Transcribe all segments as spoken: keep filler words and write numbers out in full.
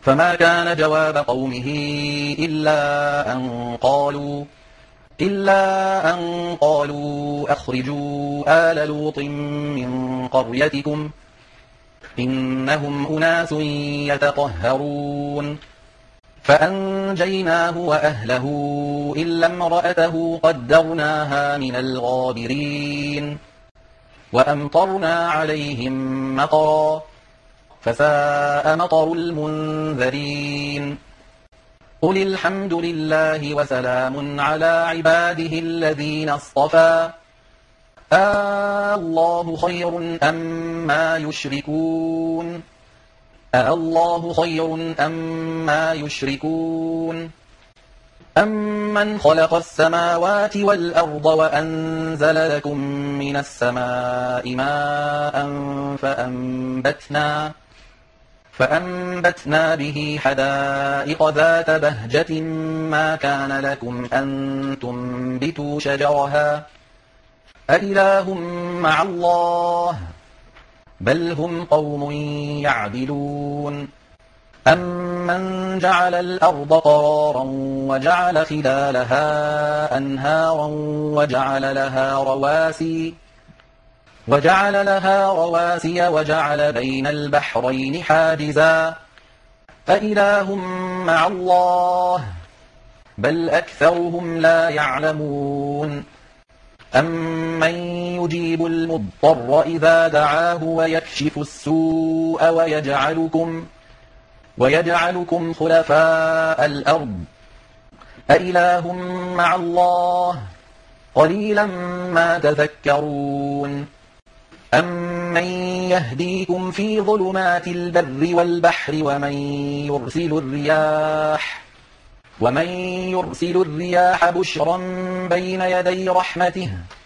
فما كان جواب قومه إلا أن قالوا إلا أن قالوا أخرجوا آل لوط من قريتكم إنهم أناس يتطهرون فأنجيناه وأهله إلا امرأته قدرناها من الغابرين وأمطرنا عليهم مطرا فساء مطر المنذرين قل الحمد لله وسلام على عباده الذين اصطفى آه الله خير أم ما يشركون آه الله خير أم ما يشركون أمن خلق السماوات والأرض وأنزل لكم من السماء ماء فأنبتنا فأنبتنا به حدائق ذات بهجة ما كان لكم أن تنبتوا شجرها أإله مع الله بل هم قوم يعدلون أمن جعل الأرض قرارا وجعل خلالها أنهارا وجعل لها رواسي وجعل لها رواسي وجعل بين البحرين حاجزا أإله مع الله بل أكثرهم لا يعلمون أمن يجيب المضطر إذا دعاه ويكشف السوء ويجعلكم ويجعلكم خلفاء الأرض أإله مع الله قليلا ما تذكرون أمن يهديكم في ظلمات البر والبحر ومن يرسل الرياح ومن يرسل الرياح بشرا بين يدي رحمته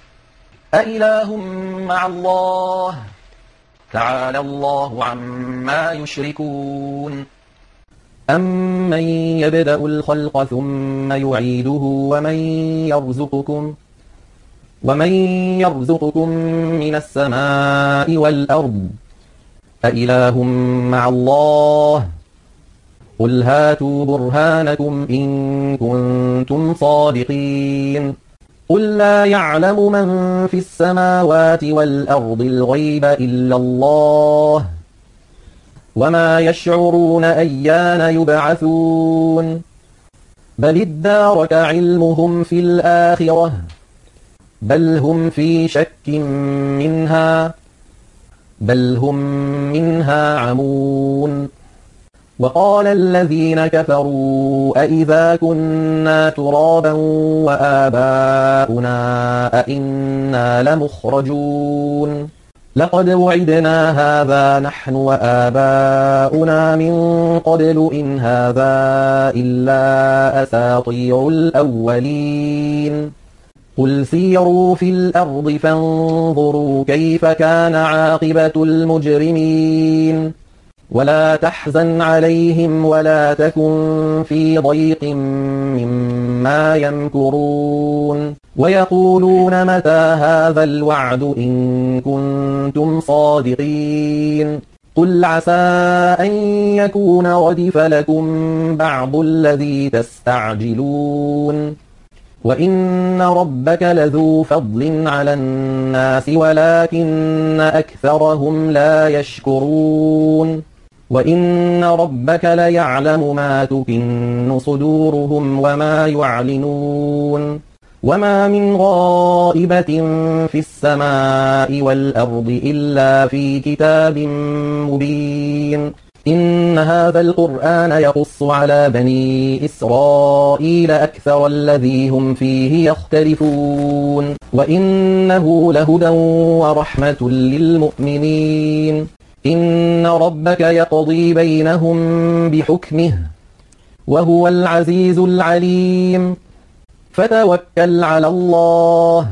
أإله مع الله تعالى الله عما يشركون أمن يبدأ الخلق ثم يعيده ومن يرزقكم ومن يرزقكم من السماء والأرض أإله مع الله قل هاتوا برهانكم إن كنتم صادقين قل لا يعلم من في السماوات والأرض الغيب إلا الله وما يشعرون أيان يبعثون بل ادارك علمهم في الآخرة بل هم في شك منها بل هم منها عمون وقال الذين كفروا أئذا كنا ترابا وآباؤنا أئنا لمخرجون لقد وعدنا هذا نحن وآباؤنا من قبل إن هذا إلا أساطير الأولين قل سيروا في الأرض فانظروا كيف كان عاقبة المجرمين ولا تحزن عليهم ولا تكن في ضيق مما يمكرون ويقولون متى هذا الوعد إن كنتم صادقين قل عسى أن يكون ردف لكم بعض الذي تستعجلون وإن ربك لذو فضل على الناس ولكن أكثرهم لا يشكرون وإن ربك ليعلم ما تكن صدورهم وما يعلنون وما من غائبة في السماء والأرض إلا في كتاب مبين إن هذا القرآن يقص على بني إسرائيل أكثر الذي هم فيه يختلفون وإنه لهدى ورحمة للمؤمنين إن ربك يقضي بينهم بحكمه وهو العزيز العليم فتوكل على الله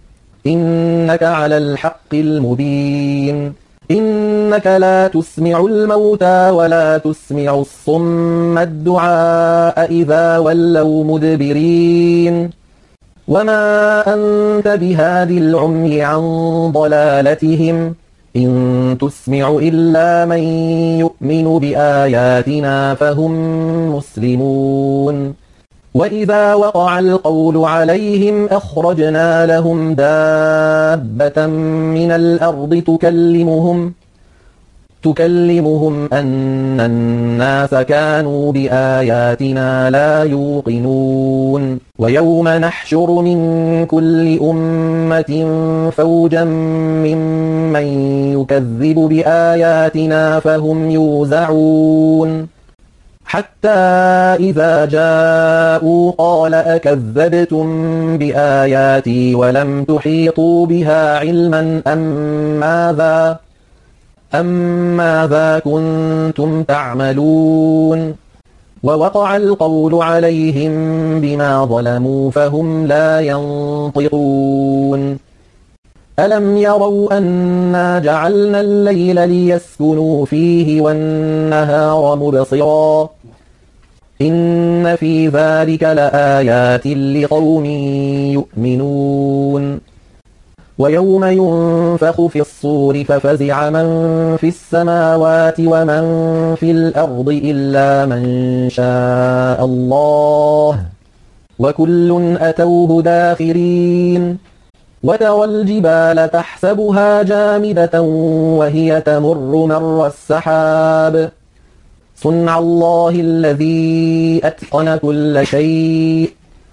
إنك على الحق المبين إنك لا تسمع الموتى ولا تسمع الصم الدعاء إذا ولوا مدبرين وما أنت بهادي العمي عن ضلالتهم إن تسمع إلا من يؤمن بآياتنا فهم مسلمون وإذا وقع القول عليهم أخرجنا لهم دابة من الأرض تكلمهم تكلمهم أن الناس كانوا بآياتنا لا يوقنون ويوم نحشر من كل أمة فوجا ممن يكذب بآياتنا فهم يوزعون حتى إذا جاءوا قال أكذبتم بآياتي ولم تحيطوا بها علما أم ماذا أم ماذا كنتم تعملون ووقع القول عليهم بما ظلموا فهم لا ينطقون ألم يروا أنا جعلنا الليل ليسكنوا فيه والنهار مبصرا إن في ذلك لآيات لقوم يؤمنون ويوم ينفخ في الصور ففزع من في السماوات ومن في الأرض إلا من شاء الله وكل أتوه داخرين وترى الجبال تحسبها جامدة وهي تمر مر السحاب صنع الله الذي أتقن كل شيء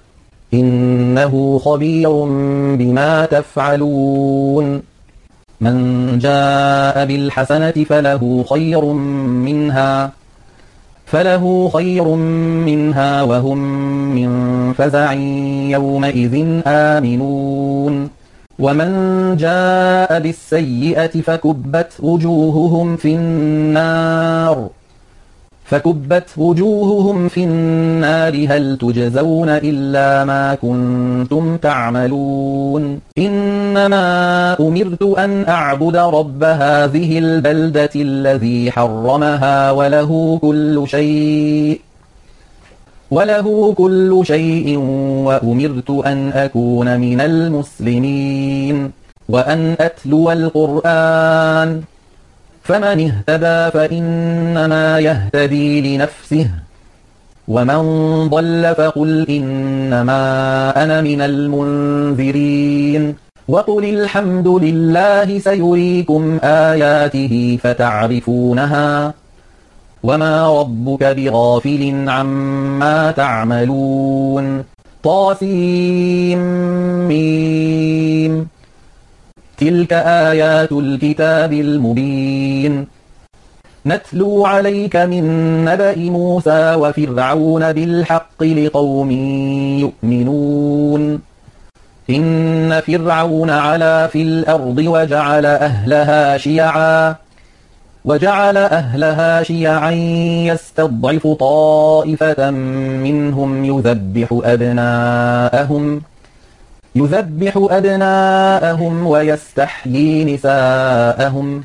إنه خبير بما تفعلون من جاء بالحسنة فله خير منها فله خير منها وهم من فزع يومئذ آمنون ومن جاء بالسيئة فكبت وجوههم في النار فكبت وجوههم في النار هل تجزون إلا ما كنتم تعملون إنما أمرت أن أعبد رب هذه البلدة الذي حرمها وله كل شيء وله كل شيء وأمرت أن أكون من المسلمين وأن أتلو القرآن فمن اهتدى فإنما يهتدي لنفسه ومن ضل فقل إنما أنا من المنذرين وقل الحمد لله سيريكم آياته فتعرفونها وما ربك بغافل عما تعملون طاسيم ميم تلك آيات الكتاب المبين نتلو عليك من نبأ موسى وفرعون بالحق لقوم يؤمنون إن فرعون علا في الأرض وجعل أهلها شيعا وجعل أهلها شيعا يستضعف طائفة منهم يذبح أبناءهم يذبح أبناءهم ويستحيي نساءهم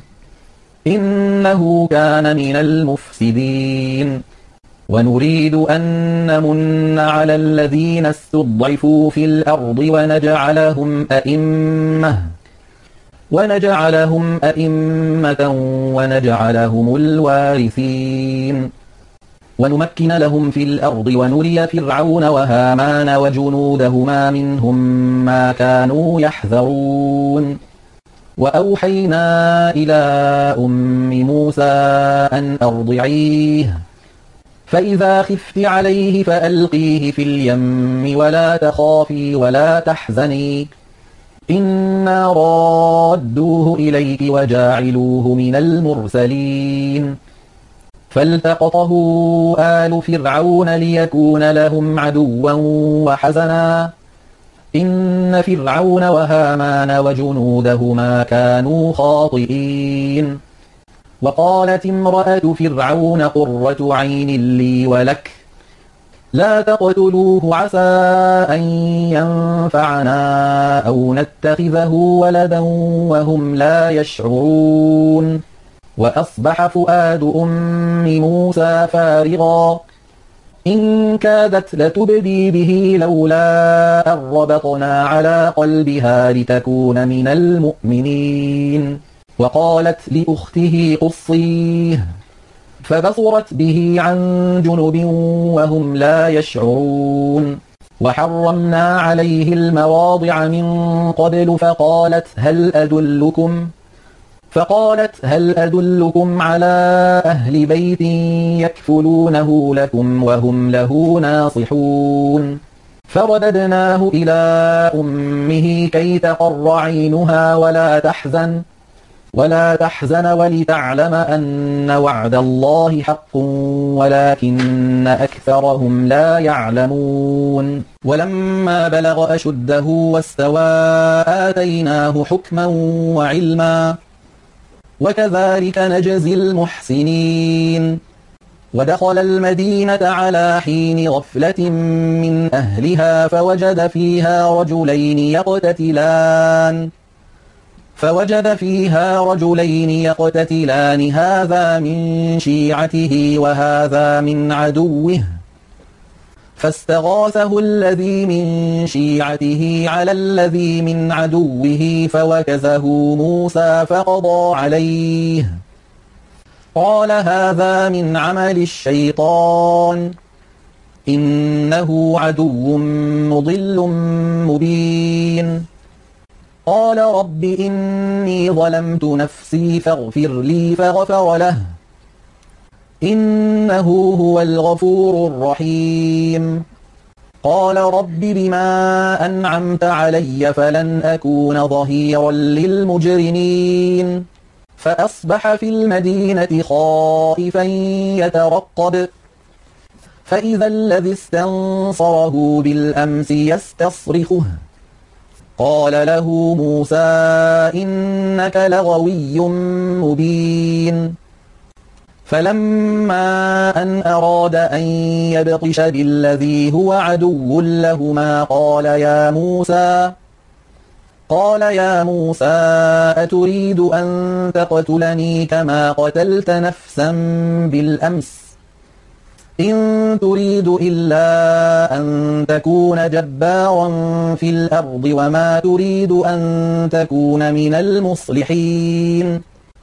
إنه كان من المفسدين ونريد أن نمن على الذين استضعفوا في الأرض ونجعلهم أئمة ونجعلهم أئمة ونجعلهم الوارثين ونمكن لهم في الأرض ونري فرعون وهامان وجنودهما منهم ما كانوا يحذرون وأوحينا إلى أم موسى أن أرضعيه فإذا خفت عليه فألقيه في اليم ولا تخافي ولا تحزني إنا رادوه إليك وجاعلوه من المرسلين فالتقطه آل فرعون ليكون لهم عدوا وحزنا إن فرعون وهامان وجنودهما كانوا خاطئين وقالت امرأة فرعون قرة عين لي ولك لا تقتلوه عسى أن ينفعنا أو نتخذه ولدا وهم لا يشعرون وأصبح فؤاد أم موسى فارغا إن كادت لتبدي به لولا أن ربطنا على قلبها لتكون من المؤمنين وقالت لأخته قصيه، فبصرت به عن جنب وهم لا يشعرون. وحرمنا عليه المواضع من قبل فقالت هل أدلكم فقالت هل أدلكم على أهل بيت يكفلونه لكم وهم له ناصحون. فرددناه إلى أمه كي تقر عينها ولا تحزن ولا تحزن ولتعلم أن وعد الله حق ولكن أكثرهم لا يعلمون. ولما بلغ أشده واستوى آتيناه حكما وعلما وكذلك نجزي المحسنين. ودخل المدينة على حين غفلة من أهلها فوجد فيها رجلين يقتتلان فوجد فيها رجلين يقتتلان هذا من شيعته وهذا من عدوه فاستغاثه الذي من شيعته على الذي من عدوه فوكزه موسى فقضى عليه قال هذا من عمل الشيطان إنه عدو مضل مبين. قال رب إني ظلمت نفسي فاغفر لي فغفر له إنه هو الغفور الرحيم. قال رب بما أنعمت علي فلن أكون ظهيرا للمجرمين. فأصبح في المدينة خائفا يترقب فإذا الذي استنصره بالأمس يستصرخه قال له موسى إنك لغوي مبين. فلما أن أراد أن يبطش بالذي هو عدو لهما قال يا موسى قال يا موسى أتريد أن تقتلني كما قتلت نفسا بالأمس إن تريد إلا أن تكون جبارا في الأرض وما تريد أن تكون من المصلحين.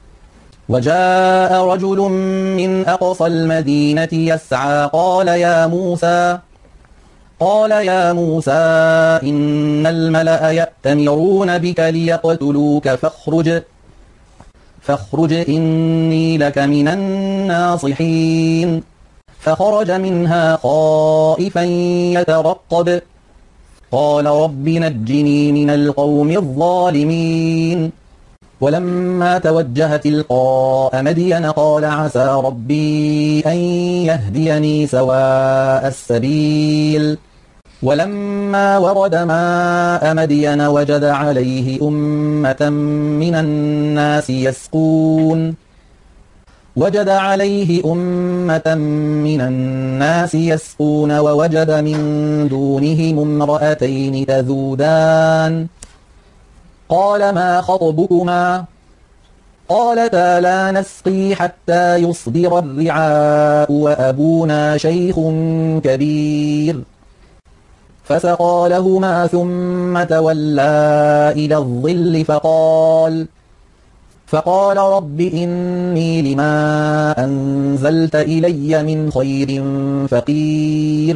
وجاء رجل من أقصى المدينة يسعى قال يا موسى قال يا موسى إن الملأ يأتمرون بك ليقتلوك فاخرج فاخرج إني لك من الناصحين. فخرج منها خائفا يترقب قال رب نجني من القوم الظالمين. ولما توجه تلقاء مدين قال عسى ربي أن يهديني سواء السبيل. ولما ورد ماء مدين وجد عليه أمة من الناس يسقون وجد عليه أمة من الناس يسقون ووجد من دونهم امرأتين تذودان قال ما خطبكما قالتا لا نسقي حتى يصدر الرعاء وأبونا شيخ كبير. فسقى لهما ثم تولى إلى الظل فقال فقال رب إني لما أنزلت إلي من خير فقير.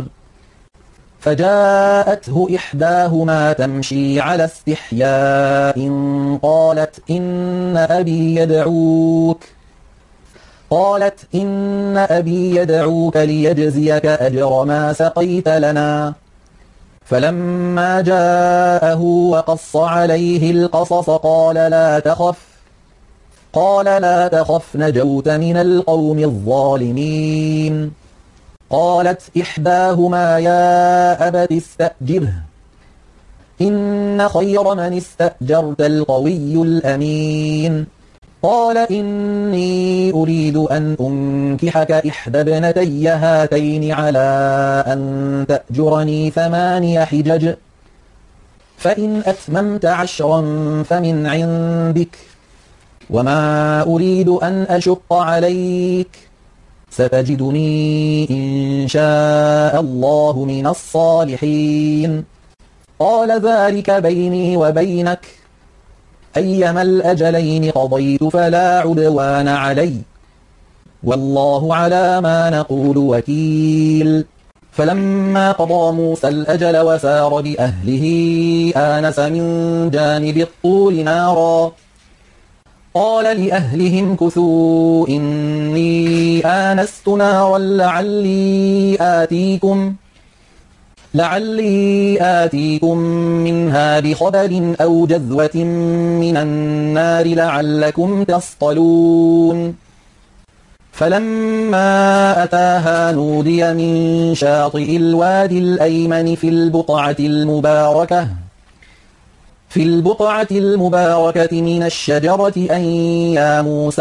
فجاءته إحداهما تمشي على استحياء قالت إن أبي يدعوك قالت إن أبي يدعوك ليجزيك أجر ما سقيت لنا. فلما جاءه وقص عليه القصص قال لا تخف قال لا تخف نجوت من القوم الظالمين. قالت إحداهما يا أبت استأجره إن خير من استأجرت القوي الأمين. قال إني أريد أن أنكحك إحدى ابنتي هاتين على أن تأجرني ثماني حجج فإن أتممت عشرا فمن عندك وما أريد أن أشق عليك ستجدني إن شاء الله من الصالحين. قال ذلك بيني وبينك أيما الأجلين قضيت فلا عدوان علي والله على ما نقول وكيل. فلما قضى موسى الأجل وسار بأهله آنس من جانب الطور نارا قال لأهلهم كثوا إني آنست نارا لعلي آتيكم لعلي آتيكم منها بخبر أو جذوة من النار لعلكم تصطلون. فلما أتاها نودي من شاطئ الوادي الأيمن في البقعة المباركة في البقعة المباركة من الشجرة أن يا موسى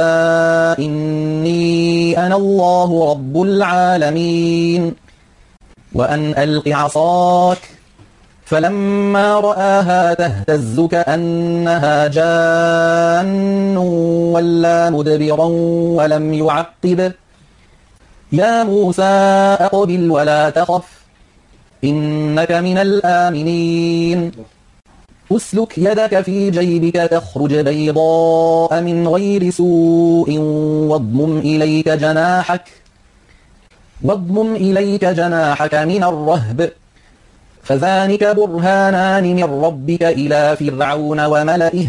إني أنا الله رب العالمين وأن ألق عصاك. فلما رآها تهتز كأنها جان ولا مدبرا ولم يعقب يا موسى أقبل ولا تخف إنك من الآمنين. أسلك يدك في جيبك تخرج بيضاء من غير سوء واضمم إليك جناحك واضمم إليك جناحك من الرهب فذلك برهانان من ربك إلى فرعون وملئه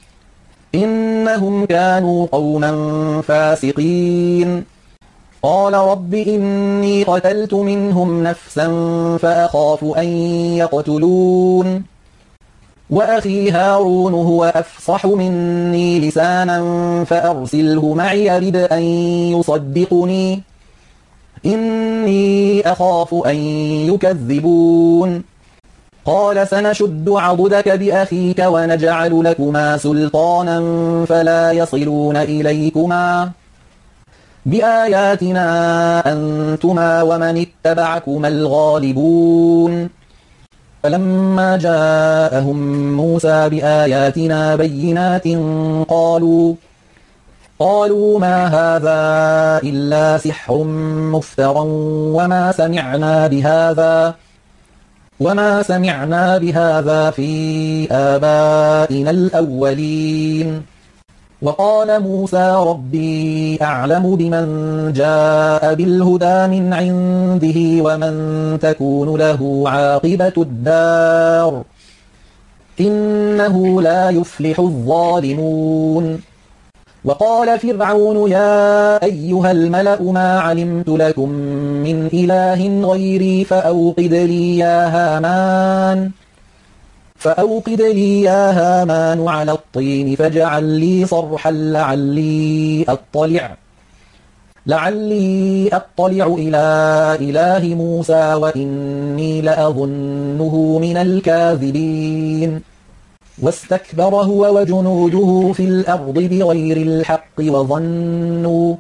إنهم كانوا قوما فاسقين. قال رب إني قتلت منهم نفسا فأخاف أن يقتلون وأخي هارون هو أفصح مني لسانا فأرسله معي يرد أن يصدقني إني أخاف أن يكذبون. قال سنشد عضدك بأخيك ونجعل لكما سلطانا فلا يصلون إليكما بآياتنا أنتما ومن اتبعكما الغالبون. فلما جاءهم موسى بآياتنا بينات قالوا قالوا ما هذا إلا سحر مفترى وما سمعنا بهذا وما سمعنا بهذا في آبائنا الأولين. وقال موسى ربي أعلم بمن جاء بالهدى من عنده ومن تكون له عاقبة الدار إنه لا يفلح الظالمون. وقال فرعون يا أيها الملأ ما علمت لكم من إله غيري فأوقد لي يا هامان فأوقد لي يا هامان على الطين فاجعل لي صرحا لعلي أطلع لعلي أطلع إلى إله موسى وإني لأظنه من الكاذبين. واستكبر هو وجنوده في الأرض بغير الحق وظنوا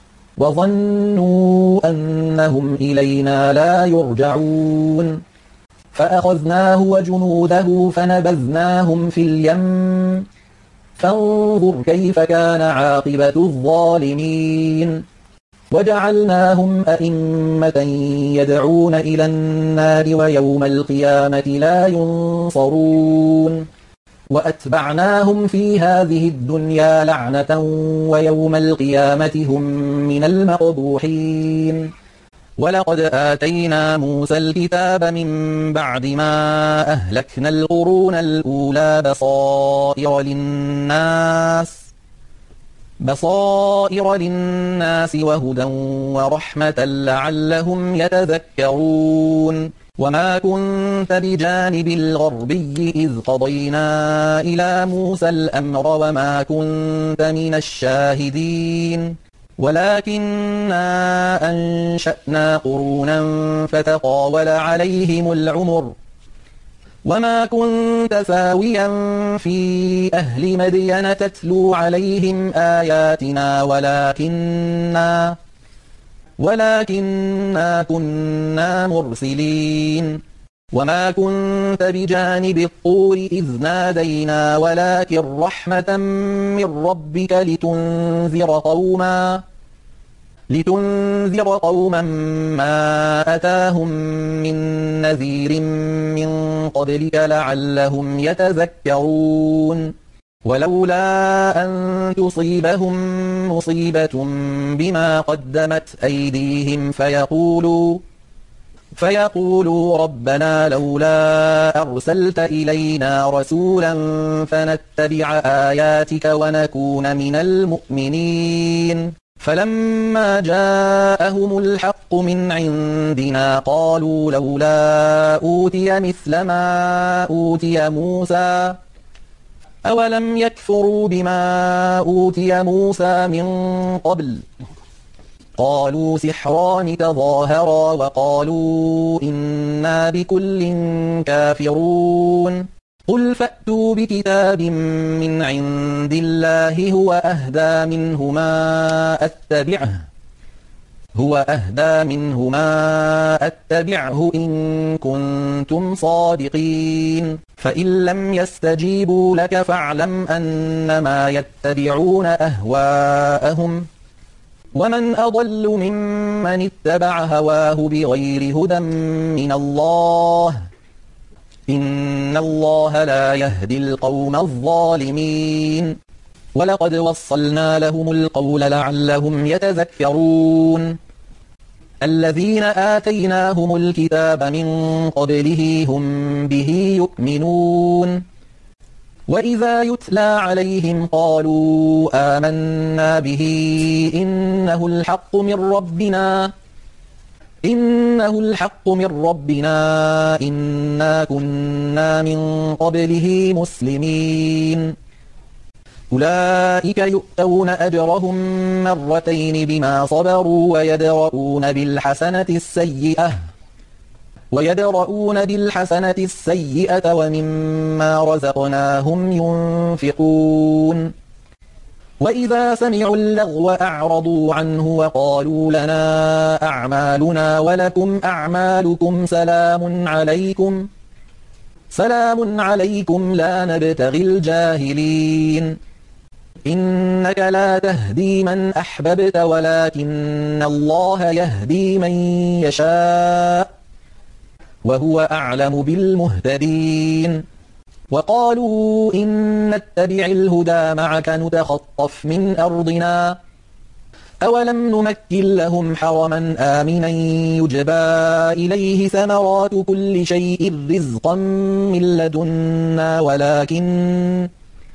وظنوا أنهم إلينا لا يرجعون. فأخذناه وجنوده فنبذناهم في اليم فانظر كيف كان عاقبة الظالمين. وجعلناهم أئمة يدعون إلى النار ويوم القيامة لا ينصرون. وأتبعناهم في هذه الدنيا لعنة ويوم القيامة هم من المقبوحين. ولقد آتينا موسى الكتاب من بعد ما أهلكنا القرون الأولى بصائر للناس بصائر للناس وهدى ورحمة لعلهم يتذكرون. وما كنت بجانب الغربي إذ قضينا إلى موسى الأمر وما كنت من الشاهدين ولكننا أنشأنا قرونا فتطاول عليهم العمر وما كنت ثاويا في أهل مدين تتلو عليهم آياتنا ولكننا ولكننا كنا مرسلين. وما كنت بجانب الطور إذ نادينا ولكن رحمة من ربك لتنذر قوما لتنذر قوما ما أتاهم من نذير من قبلك لعلهم يتذكرون. ولولا أن تصيبهم مصيبة بما قدمت أيديهم فيقولوا فيقولوا ربنا لولا أرسلت إلينا رسولا فنتبع آياتك ونكون من المؤمنين فلما جاءهم الحق من عندنا قالوا لولا أوتي مثل ما أوتي موسى أولم يكفروا بما أوتي موسى من قبل قالوا سحران تظاهرا وقالوا إنا بكل كافرون قل فأتوا بكتاب من عند الله هو أهدى منهما أتبعه هو أهدى منهما أتبعه إن كنتم صادقين فإن لم يستجيبوا لك فاعلم أنما يتبعون أهواءهم ومن أضل ممن اتبع هواه بغير هدى من الله إن الله لا يهدي القوم الظالمين ولقد وصلنا لهم القول لعلهم يتذكرون الذين آتيناهم الكتاب من قبله هم به يؤمنون وإذا يتلى عليهم قالوا آمنا به إنه الحق من ربنا إنه الحق من ربنا إنا كنا من قبله مسلمين أولئك يؤتون أجرهم مرتين بما صبروا ويدرؤون بالحسنة السيئة ويدرؤون بالحسنة السيئة ومما رزقناهم ينفقون وإذا سمعوا اللغو أعرضوا عنه وقالوا لنا أعمالنا ولكم أعمالكم سلام عليكم سلام عليكم لا نبتغي الجاهلين إنك لا تهدي من أحببت ولكن الله يهدي من يشاء وهو أعلم بالمهتدين وقالوا إن نتبع الهدى معك نتخطف من أرضنا أولم نمكن لهم حرما آمنا يجبى إليه ثمرات كل شيء رزقا من لدنا ولكن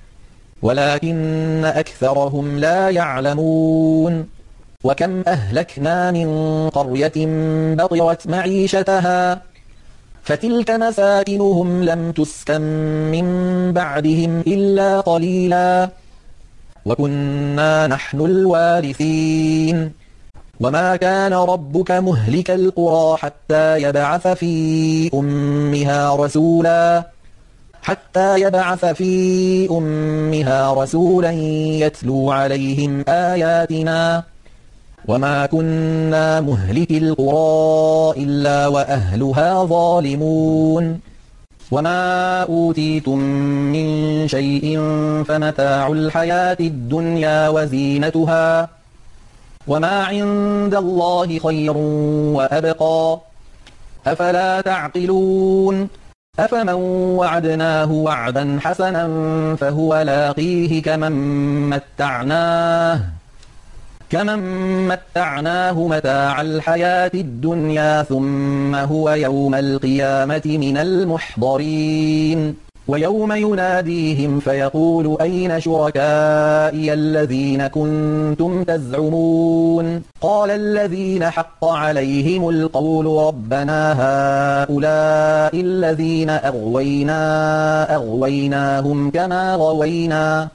ولكن أكثرهم لا يعلمون وكم أهلكنا من قرية بطرت معيشتها فتلك مساكنهم لم تسكن من بعدهم إلا قليلا وكنا نحن الوارثين وما كان ربك مهلك القرى حتى يبعث في أمها رسولا حتى يبعث في أمها رسولا يتلو عليهم آياتنا وما كنا مهلك القرى إلا وأهلها ظالمون وما أوتيتم من شيء فمتاع الحياة الدنيا وزينتها وما عند الله خير وأبقى أفلا تعقلون أفمن وعدناه وعدا حسنا فهو لاقيه كمن متعناه كمن متعناه متاع الحياة الدنيا ثم هو يوم القيامة من المحضرين ويوم يناديهم فيقول أين شركائي الذين كنتم تزعمون قال الذين حق عليهم القول ربنا هؤلاء الذين أغوينا أغويناهم كما غوينا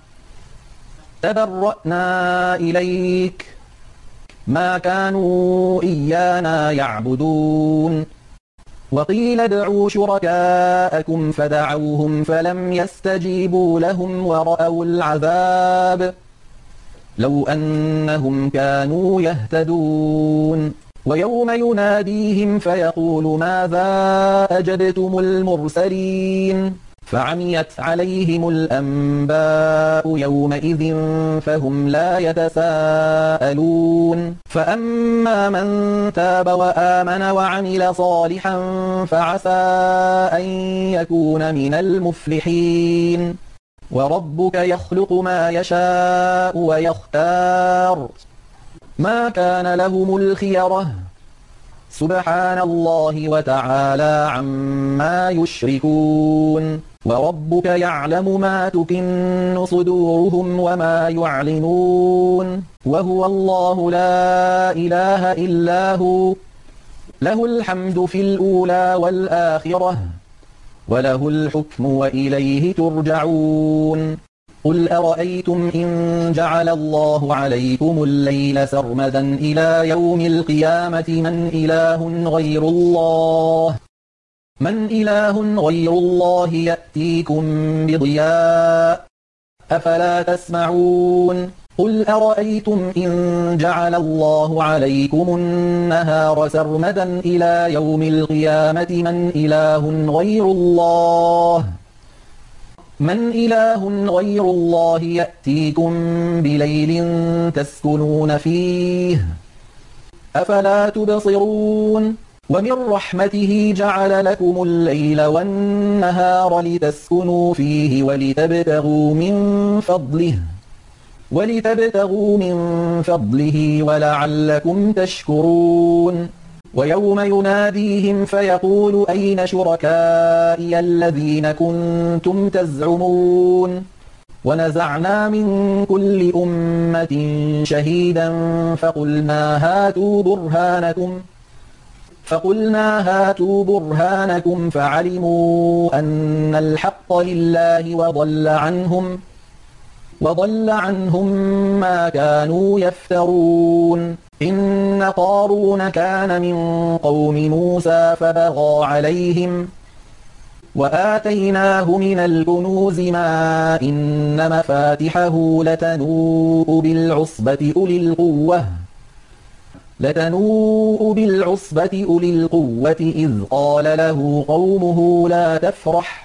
تبرأنا إليك ما كانوا إيانا يعبدون وقيل ادعوا شركاءكم فدعوهم فلم يستجيبوا لهم ورأوا العذاب لو أنهم كانوا يهتدون ويوم يناديهم فيقول ماذا أجبتم المرسلين فعميت عليهم الأنباء يومئذ فهم لا يتساءلون فأما من تاب وآمن وعمل صالحا فعسى أن يكون من المفلحين وربك يخلق ما يشاء ويختار ما كان لهم الخيرة سبحان الله وتعالى عما يشركون وربك يعلم ما تكن صدورهم وما يعلنون وهو الله لا إله إلا هو له الحمد في الأولى والآخرة وله الحكم وإليه ترجعون قل أرأيتم إن جعل الله عليكم الليل سرمدا إلى يوم القيامة من إله غير الله من إله غير الله يأتيكم بضياء أفلا تسمعون قل أرأيتم إن جعل الله عليكم النهار سرمدا إلى يوم القيامة من إله غير الله من إله غير الله يأتيكم بليل تسكنون فيه أفلا تبصرون ومن رحمته جعل لكم الليل والنهار لتسكنوا فيه ولتبتغوا من فضله ولتبتغوا من فضله ولعلكم تشكرون ويوم يناديهم فيقول أين شركائي الذين كنتم تزعمون ونزعنا من كل أمة شهيدا فقلنا هاتوا برهانكم فقلنا هاتوا برهانكم فعلموا أن الحق لله وضل عنهم وضل عنهم ما كانوا يفترون إن قارون كان من قوم موسى فبغى عليهم وآتيناه من الكنوز ما إن مفاتحه لتنوء بالعصبة أولي القوة لتنوء بالعصبة أولي القوة إذ قال له قومه لا تفرح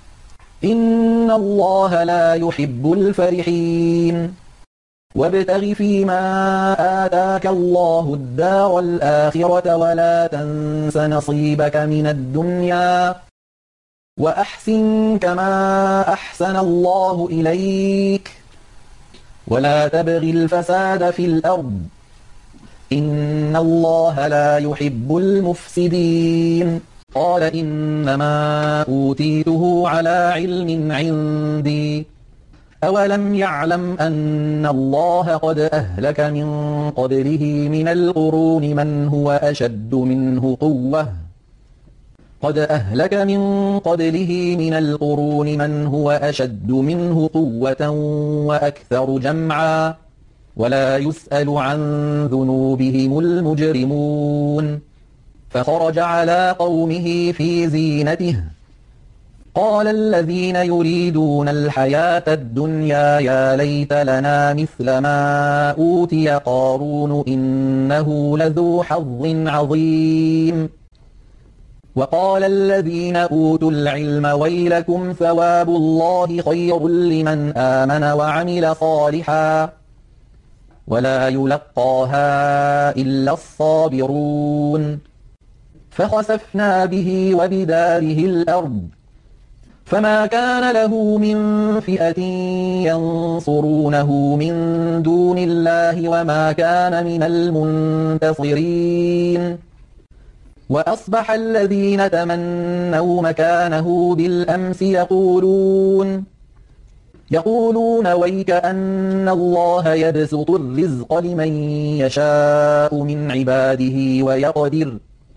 إن الله لا يحب الفرحين وابتغ فيما آتاك الله الدار الآخرة ولا تنس نصيبك من الدنيا وأحسن كما أحسن الله إليك ولا تبغ الفساد في الأرض إن الله لا يحب المفسدين قال إنما أوتيته على علم عندي أولم يعلم أن الله قد أهلك من قبله من القرون من هو أشد منه قوة قد أهلك من قبله من القرون من هو أشد منه قوة وأكثر جمعا ولا يسأل عن ذنوبهم المجرمون فخرج على قومه في زينته قال الذين يريدون الحياة الدنيا يا ليت لنا مثل ما أوتي قارون إنه لذو حظ عظيم وقال الذين أوتوا العلم ويلكم ثواب الله خير لمن آمن وعمل صالحا ولا يلقاها إلا الصابرون فخسفنا به وبداره الأرض فما كان له من فئة ينصرونه من دون الله وما كان من المنتصرين وأصبح الذين تمنوا مكانه بالأمس يقولون يقولون ويك أن الله يبسط الرزق لمن يشاء من عباده ويقدر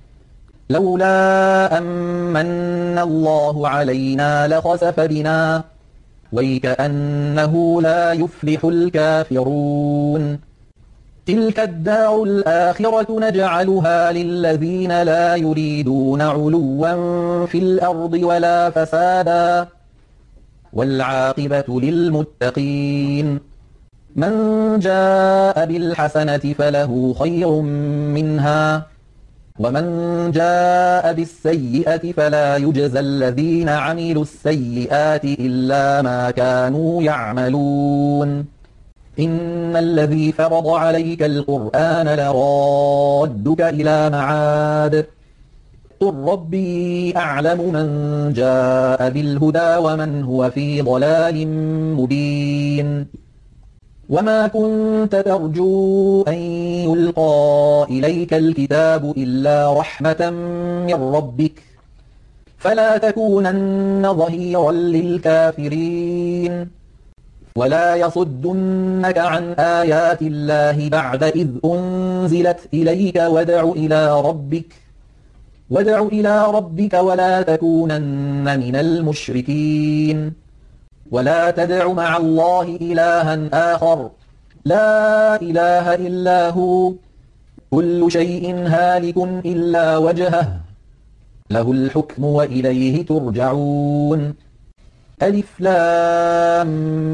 لولا أمن الله علينا لخسف بنا ويكأنه لا يفلح الكافرون تلك الدار الآخرة نجعلها للذين لا يريدون علوا في الأرض ولا فسادا والعاقبة للمتقين من جاء بالحسنة فله خير منها ومن جاء بالسيئة فلا يجزى الذين عملوا السيئات إلا ما كانوا يعملون إن الذي فرض عليك القرآن لرادك إلى معاد قُل رَّبِّي أَعْلَمُ مَن جَاءَ بِالْهُدَىٰ وَمَنْ هُوَ فِي ضَلَالٍ مُّبِينٍ وَمَا كُنتَ تَرْجُو أَن يُلْقَىٰ إِلَيْكَ الْكِتَابُ إِلَّا رَحْمَةً مِّن رَّبِّكَ فَلَا تَكُونَنَّ ظَهِيرًا لِّلْكَافِرِينَ وَلَا يَصُدُّنَّكَ عَنْ آيَاتِ اللَّهِ بَعْدَ إِذْ أُنزِلَتْ إِلَيْكَ وَادْعُ إِلَىٰ رَبِّكَ وَادْعُ إِلَىٰ رَبِّكَ وَلَا تَكُونَنَّ مِنَ الْمُشْرِكِينَ وَلَا تَدْعُ مَعَ اللَّهِ إِلَٰهًا آخَرَ لَا إِلَٰهَ إِلَّا هُوَ كُلُّ شَيْءٍ هَالِكٌ إِلَّا وَجْهَهُ لَهُ الْحُكْمُ وَإِلَيْهِ تُرْجَعُونَ أَلِفْ لَامْ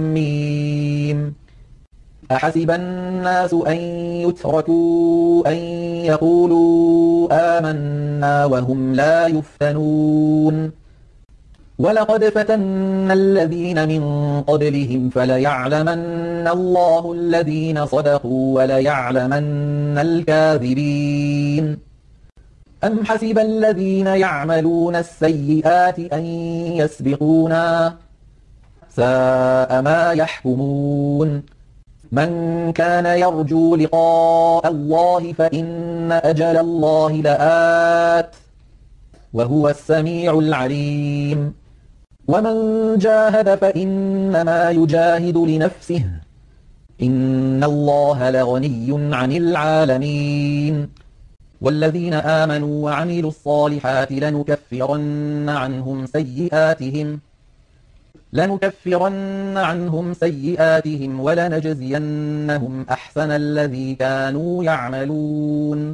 مِيمٌ أَحَسِبَ النَّاسُ أَن يُتْرَكُوا أَن يَقُولُوا آمَنَّا وَهُمْ لَا يُفْتَنُونَ وَلَقَدْ فَتَنَّا الَّذِينَ مِن قَبْلِهِمْ فَلَيَعْلَمَنَّ اللَّهُ الَّذِينَ صَدَقُوا وَلَيَعْلَمَنَّ الْكَاذِبِينَ أَمْ حَسِبَ الَّذِينَ يَعْمَلُونَ السَّيِّئَاتِ أَن يَسْبِقُونَا سَاءَ مَا يَحْكُمُونَ مَن كَانَ يَرْجُو لِقَاءَ اللَّهِ فَإِنَّ أَجَلَ اللَّهِ لَآتٍ وَهُوَ السَّمِيعُ الْعَلِيمُ وَمَن جَاهَدَ فَإِنَّمَا يُجَاهِدُ لِنَفْسِهِ إِنَّ اللَّهَ لَغَنِيٌّ عَنِ الْعَالَمِينَ وَالَّذِينَ آمَنُوا وَعَمِلُوا الصَّالِحَاتِ لَنُكَفِّرَنَّ عَنْهُمْ سَيِّئَاتِهِمْ لَنُكَفِّرَنَّ عَنْهُمْ سَيِّئَاتِهِمْ وَلَنَجْزِيَنَّهُمْ أَحْسَنَ الَّذِي كَانُوا يَعْمَلُونَ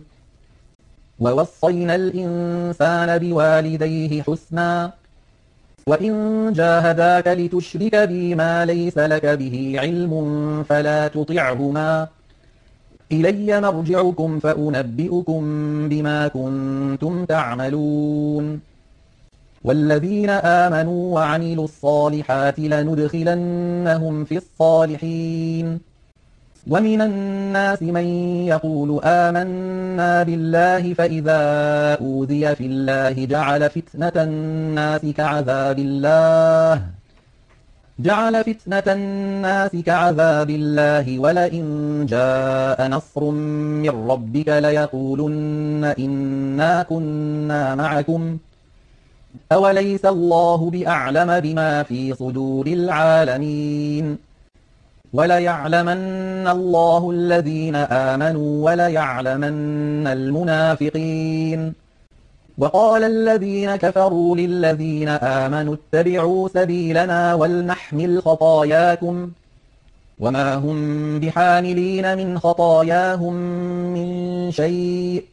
وَوَصَّيْنَا الْإِنسَانَ بِوَالِدَيْهِ حُسْنًا وَإِن جَاهَدَاكَ لِتُشْرِكَ بِي مَا لَيْسَ لَكَ بِهِ عِلْمٌ فَلَا تُطِعْهُمَا إِلَيَّ مَرْجِعُكُمْ فَأُنَبِّئُكُم بِمَا كُنتُمْ تَعْمَلُونَ وَالَّذِينَ آمَنُوا وَعَمِلُوا الصَّالِحَاتِ لَنُدْخِلَنَّهُمْ فِي الصَّالِحِينَ وَمِنَ النَّاسِ مَن يَقُولُ آمَنَّا بِاللَّهِ فَإِذَا أُوذِيَ فِي اللَّهِ جَعَلَ فِتْنَةَ النَّاسِ كَعَذَابِ اللَّهِ جَعَلَ فِتْنَةَ النَّاسِ كَعَذَابِ اللَّهِ وَلَئِن جَاءَ نَصْرٌ مِّن رَّبِّكَ لَيَقُولُنَّ إِنَّا كُنَّا مَعَكُمْ أَوَلَيْسَ اللَّهُ بِأَعْلَمَ بِمَا فِي صُدُورِ الْعَالَمِينَ وَلَيَعْلَمَنَّ اللَّهُ الَّذِينَ آمَنُوا وَلَيَعْلَمَنَّ الْمُنَافِقِينَ وَقَالَ الَّذِينَ كَفَرُوا لِلَّذِينَ آمَنُوا اتَّبِعُوا سَبِيلَنَا وَلْنَحْمِلْ خَطَايَاكُمْ وَمَا هُم بِحَامِلِينَ مِنْ خَطَايَاهُم مِّن شَيْءٍ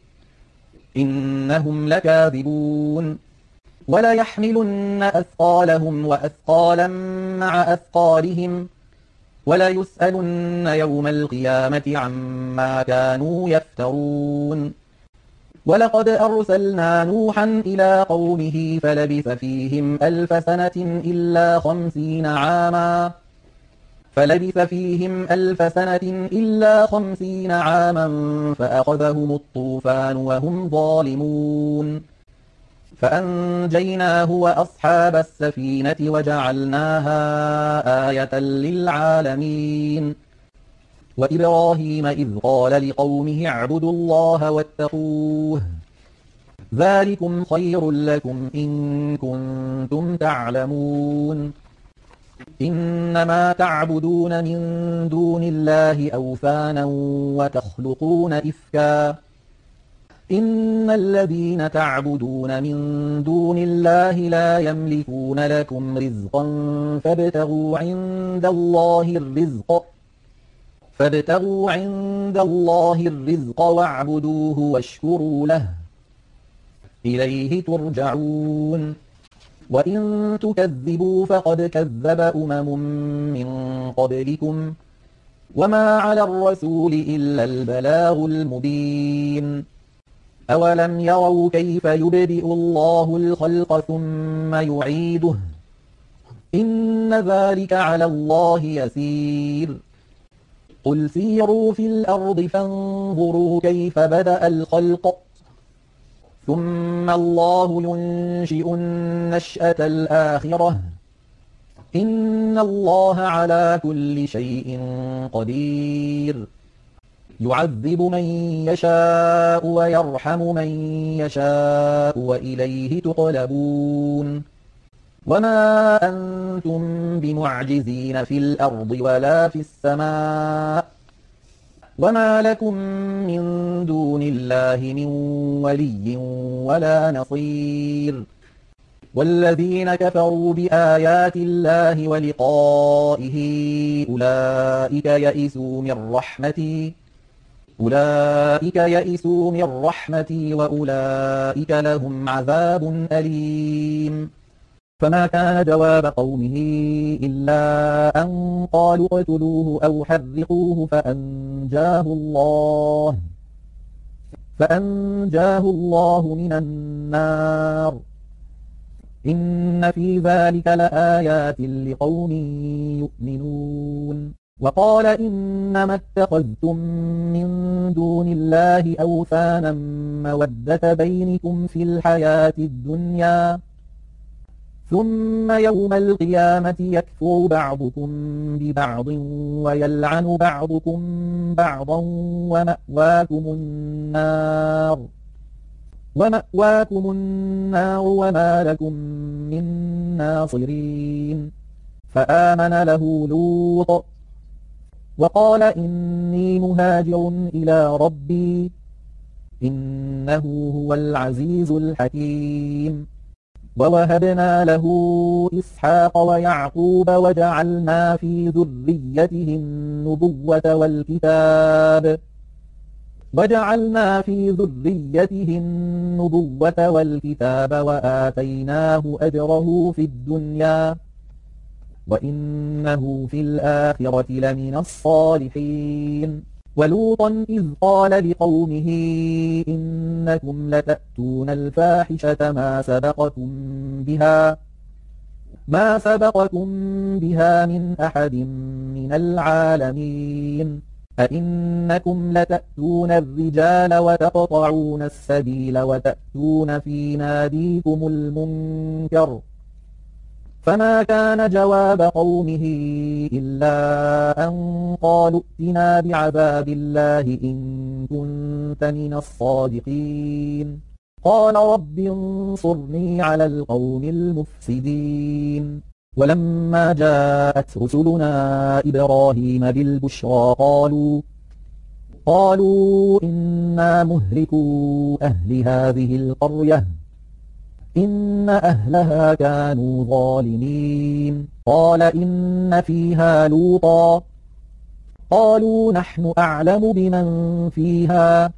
إِنَّهُمْ لَكَاذِبُونَ وَلَيَحْمِلُنَّ أَثْقَالَهُمْ وَأَثْقَالًا مَّعَ أَثْقَالِهِمْ وَلَيُسْأَلُنَّ يَوْمَ الْقِيَامَةِ عَمَّا كَانُوا يَفْتَرُونَ وَلَقَدْ أَرْسَلْنَا نُوحًا إِلَىٰ قَوْمِهِ فَلَبِثَ فِيهِمْ أَلْفَ سَنَةٍ إِلَّا خَمْسِينَ عَامًا فَلَبِثَ فِيهِمْ أَلْفَ سَنَةٍ إِلَّا خَمْسِينَ عَامًا فَأَخَذَهُمُ الطُّوفَانُ وَهُمْ ظَالِمُونَ فَأَنجَيْنَاهُ وَأَصْحَابَ السَّفِينَةِ وَجَعَلْنَاهَا آيَةً لِّلْعَالَمِينَ وَإِبْرَاهِيمَ إِذْ قَالَ لِقَوْمِهِ اعْبُدُوا اللَّهَ وَاتَّقُوهُ ذَٰلِكُمْ خَيْرٌ لَّكُمْ إِن كُنتُمْ تَعْلَمُونَ إِنَّمَا تَعْبُدُونَ مِن دُونِ اللَّهِ أَوْثَانًا وَتَخْلُقُونَ إِفْكًا إِنَّ الَّذِينَ تَعْبُدُونَ مِن دُونِ اللَّهِ لَا يَمْلِكُونَ لَكُمْ رِزْقًا فَابْتَغُوا عِندَ اللَّهِ الرِّزْقَ فَابْتَغُوا عِندَ اللَّهِ الرِّزْقَ وَاعْبُدُوهُ وَاشْكُرُوا لَهُ إِلَيْهِ تُرْجَعُونَ وَإِن تُكَذِّبُوا فَقَدْ كَذَّبَ أُمَمٌ مِّن قَبْلِكُمْ وَمَا عَلَى الرَّسُولِ إِلَّا الْبَلَاغُ الْمُبِينُ أَوَلَمْ يَرَوْا كَيْفَ يُبْدِئُ اللَّهُ الْخَلْقَ ثُمَّ يُعِيدُهُ إِنَّ ذَلِكَ عَلَى اللَّهِ يَسِيرٌ قُلْ سِيرُوا فِي الْأَرْضِ فَانظُرُوا كَيْفَ بَدَأَ الْخَلْقَ ثم الله ينشئ النشأة الآخرة إن الله على كل شيء قدير يعذب من يشاء ويرحم من يشاء وإليه تقلبون وما أنتم بمعجزين في الأرض ولا في السماء وما لكم من دون الله من ولي ولا نصير والذين كفروا بآيات الله ولقائه أولئك يئسوا من رحمتي أولئك يئسوا من رحمتي وأولئك لهم عذاب أليم فما كان جواب قومه إلا أن قالوا اقتلوه أو حرقوه فأنجاه الله فأنجاه الله من النار إن في ذلك لآيات لقوم يؤمنون وقال إنما اتخذتم من دون الله أوثانا مودة بينكم في الحياة الدنيا ثم يوم القيامة يكفر بعضكم ببعض ويلعن بعضكم بعضا ومأواكم النار ومأواكم النار وما لكم من ناصرين فآمن له لوط وقال إني مهاجر إلى ربي إنه هو العزيز الحكيم ووهبنا له إسحاق ويعقوب وجعلنا في ذريته النبوة والكتاب وجعلنا في ذريته النبوة والكتاب وآتيناه أجره في الدنيا وإنه في الآخرة لمن الصالحين ولوطا إذ قال لقومه إنكم لتأتون الفاحشة ما سبقكم بها ما سبقكم بها من أحد من العالمين أئنكم لتأتون الرجال وتقطعون السبيل وتأتون في ناديكم المنكر فما كان جواب قومه إلا أن قالوا ائتنا بعذاب الله إن كنت من الصادقين قال رب انصرني على القوم المفسدين ولما جاءت رسلنا إبراهيم بالبشرى قالوا قالوا إنا مهلكو أهل هذه القرية إن أهلها كانوا ظالمين قال إن فيها لوطا قالوا نحن أعلم بمن فيها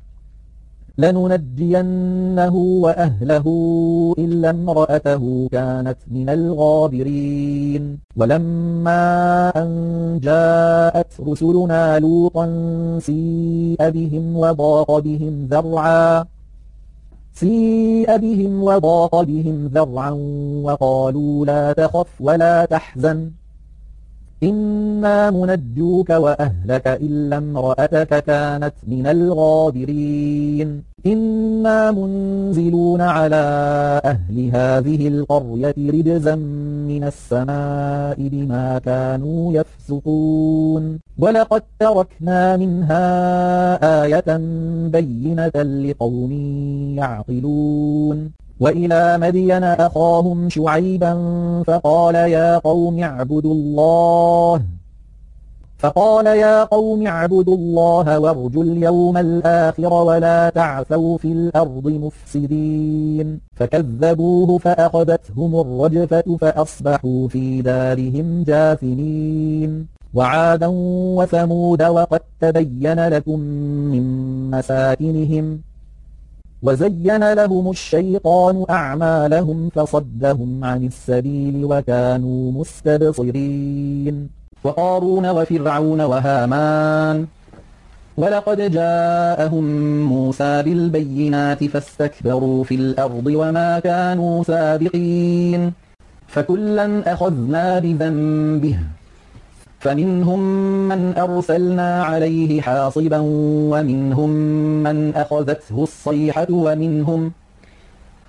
لننجينه وأهله إلا امرأته كانت من الغابرين ولما أن جاءت رسلنا لوطا سيء بهم وضاق بهم ذرعا سيء بهم وضاق بهم ذرعا وقالوا لا تخف ولا تحزن إنا منجوك وأهلك إلا امرأتك كانت من الغابرين إنا منزلون على أهل هذه القرية رجزا من السماء بما كانوا يفسقون ولقد تركنا منها آية بينة لقوم يعقلون وإلى مدين أخاهم شعيبا فقال يا قوم اعبدوا الله فقال يا قوم اعبدوا الله وارجوا اليوم الآخر ولا تعثوا في الأرض مفسدين فكذبوه فأخذتهم الرجفة فأصبحوا في دارهم جاثمين وعادا وثمود وقد تبين لكم من مساكنهم وزين لهم الشيطان أعمالهم فصدهم عن السبيل وكانوا مستبصرين وقارون وفرعون وهامان ولقد جاءهم موسى بالبينات فاستكبروا في الأرض وما كانوا سابقين فكلا أخذنا بذنبه فمنهم من أرسلنا عليه حاصبا ومنهم من أخذته الصيحة ومنهم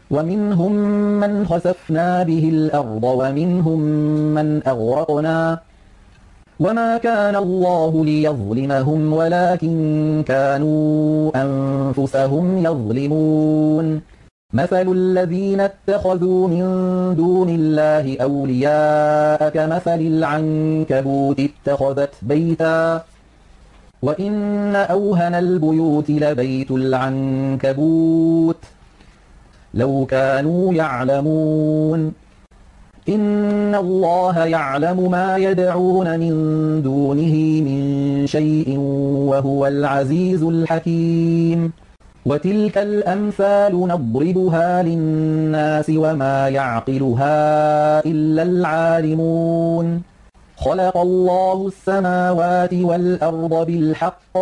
ومنهم من خسفنا به الأرض ومنهم من أغرقنا وما كان الله ليظلمهم ولكن كانوا أنفسهم يظلمون مثل الذين اتخذوا من دون الله أولياء كمثل العنكبوت اتخذت بيتا وإن أوهن البيوت لبيت العنكبوت لو كانوا يعلمون إن الله يعلم ما يدعون من دونه من شيء وهو العزيز الحكيم وتلك الأمثال نضربها للناس وما يعقلها إلا العالمون خلق الله السماوات والأرض بالحق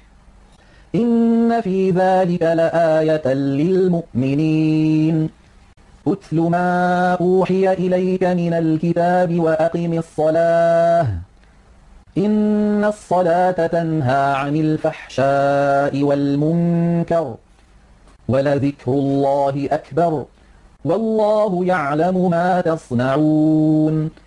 إن في ذلك لآية للمؤمنين أتل ما أوحي إليك من الكتاب وأقم الصلاة إن الصلاة تنهى عن الفحشاء والمنكر ولذكر الله أكبر والله يعلم ما تصنعون